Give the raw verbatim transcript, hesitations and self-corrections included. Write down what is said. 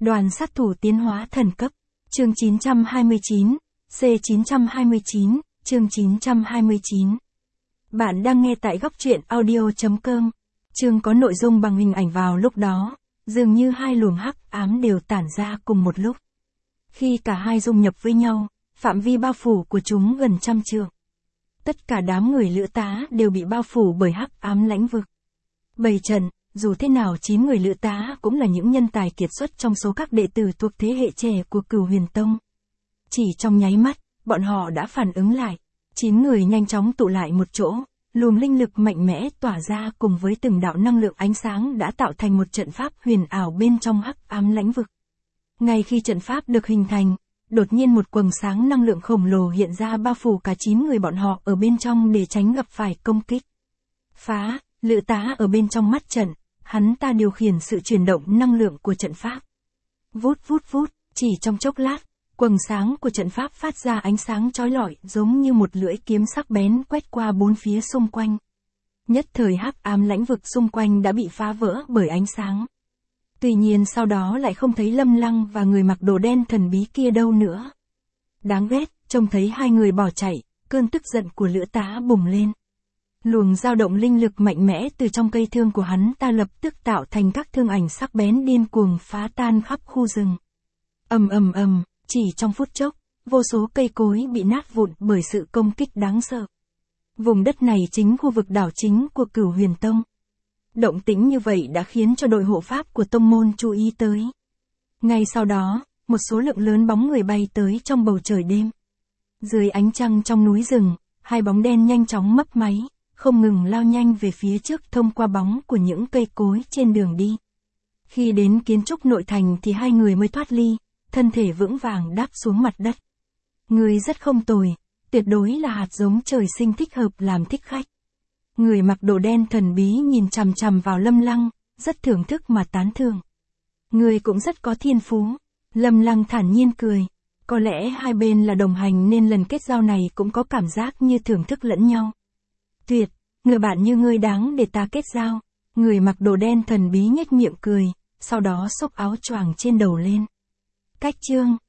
Đoàn sát thủ tiến hóa thần cấp. Chương chín trăm hai mươi chín, C chín trăm hai mươi chín, chương chín trăm hai mươi chín. Bạn đang nghe tại góc truyện audio chấm com. Chương có nội dung bằng hình ảnh vào lúc đó, dường như hai luồng hắc ám đều tản ra cùng một lúc. Khi cả hai dung nhập với nhau, phạm vi bao phủ của chúng gần trăm trượng. Tất cả đám người lữ tá đều bị bao phủ bởi hắc ám lãnh vực. Bày trận, dù thế nào chín người lữ tá cũng là những nhân tài kiệt xuất trong số các đệ tử thuộc thế hệ trẻ của Cửu Huyền Tông. Chỉ trong nháy mắt, bọn họ đã phản ứng lại. Chín người nhanh chóng tụ lại một chỗ, luồng linh lực mạnh mẽ tỏa ra cùng với từng đạo năng lượng ánh sáng đã tạo thành một trận pháp huyền ảo bên trong hắc ám lãnh vực. Ngay khi trận pháp được hình thành, đột nhiên một quầng sáng năng lượng khổng lồ hiện ra bao phủ cả chín người bọn họ ở bên trong để tránh gặp phải công kích. Phá, lữ tá ở bên trong mắt trận, hắn ta điều khiển sự chuyển động năng lượng của trận pháp. Vút vút vút, chỉ trong chốc lát, quầng sáng của trận pháp phát ra ánh sáng chói lọi giống như một lưỡi kiếm sắc bén quét qua bốn phía xung quanh. Nhất thời hắc ám lãnh vực xung quanh đã bị phá vỡ bởi ánh sáng. Tuy nhiên sau đó lại không thấy Lâm Lăng và người mặc đồ đen thần bí kia đâu nữa. Đáng ghét, trông thấy hai người bỏ chạy, cơn tức giận của lữ tá bùng lên. Luồng dao động linh lực mạnh mẽ từ trong cây thương của hắn ta lập tức tạo thành các thương ảnh sắc bén điên cuồng phá tan khắp khu rừng. Ầm ầm ầm, chỉ trong phút chốc, vô số cây cối bị nát vụn bởi sự công kích đáng sợ. Vùng đất này chính khu vực đảo chính của Cửu Huyền Tông. Động tĩnh như vậy đã khiến cho đội hộ pháp của tông môn chú ý tới. Ngay sau đó, một số lượng lớn bóng người bay tới trong bầu trời đêm. Dưới ánh trăng trong núi rừng, hai bóng đen nhanh chóng mấp máy, không ngừng lao nhanh về phía trước thông qua bóng của những cây cối trên đường đi. Khi đến kiến trúc nội thành thì hai người mới thoát ly, thân thể vững vàng đáp xuống mặt đất. Người rất không tồi, tuyệt đối là hạt giống trời sinh thích hợp làm thích khách. Người mặc đồ đen thần bí nhìn chằm chằm vào Lâm Lăng, rất thưởng thức mà tán thưởng. Người cũng rất có thiên phú. Lâm Lăng thản nhiên cười. Có lẽ hai bên là đồng hành nên lần kết giao này cũng có cảm giác như thưởng thức lẫn nhau. Tuyệt, người bạn như ngươi đáng để ta kết giao. Người mặc đồ đen thần bí nhếch miệng cười, sau đó xốc áo choàng trên đầu lên. Cách chương,